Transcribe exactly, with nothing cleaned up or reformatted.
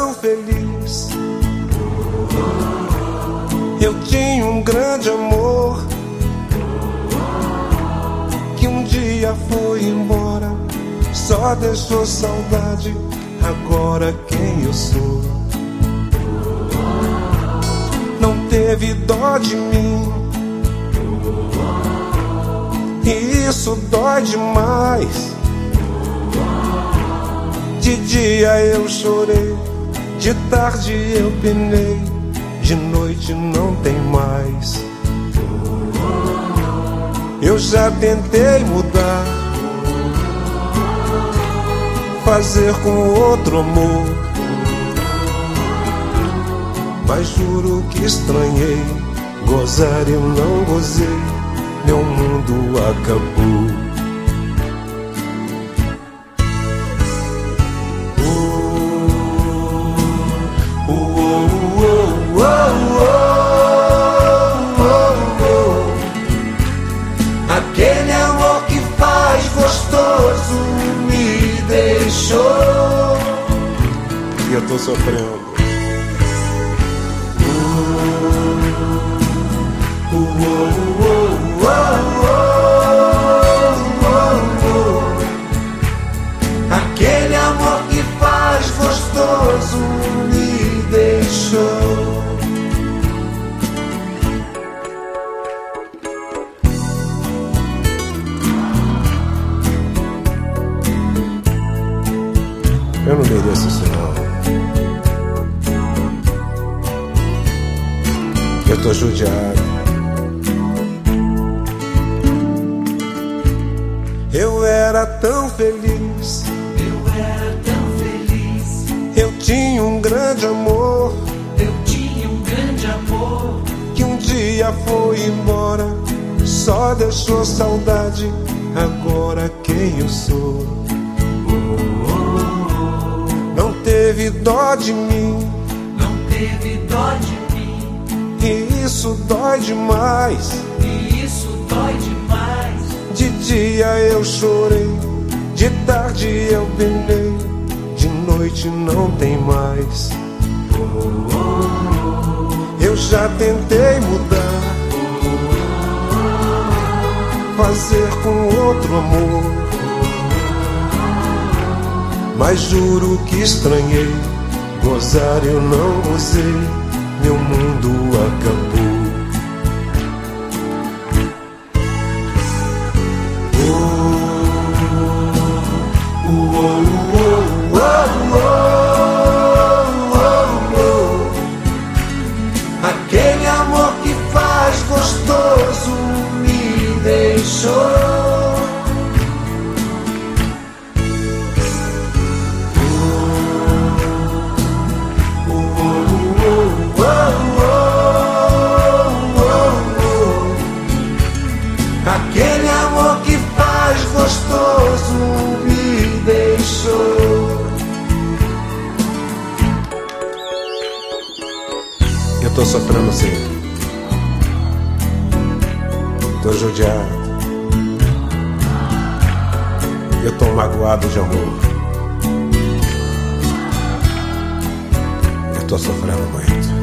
tão feliz. Eu tinha um grande amor que um dia foi embora, só deixou saudade. Agora quem eu sou? Não teve dó de mim, e isso dói demais. De dia eu chorei, de tarde eu penei, de noite não tem mais. Eu já tentei mudar, fazer com outro amor, mas juro que estranhei, gozar eu não gozei, meu mundo acabou. Aquele amor que faz gostoso me deixou, E eu tô sofrendo. Uh, uh, uh, uh, uh, uh, uh. Aquele amor que faz gostoso me deixou. Eu não mereço isso não. Eu tô judiado. Eu era tão feliz, Eu era tão feliz, eu tinha um grande amor eu tinha um grande amor que um dia foi embora, só deixou saudade. Agora quem eu sou? Não teve dó de mim, não teve dó de mim, e isso dói demais. e isso dói demais. De dia eu chorei, de tarde eu penei, de noite não tem mais. Eu já tentei mudar, fazer com outro amor, mas juro que estranhei, gozar eu não gozei, meu mundo acabou. Aquele amor que faz gostoso me deixou. Aquele amor que faz gostoso me deixou. Eu tô sofrendo sim, tô judiado, eu tô magoado de amor, eu tô sofrendo muito.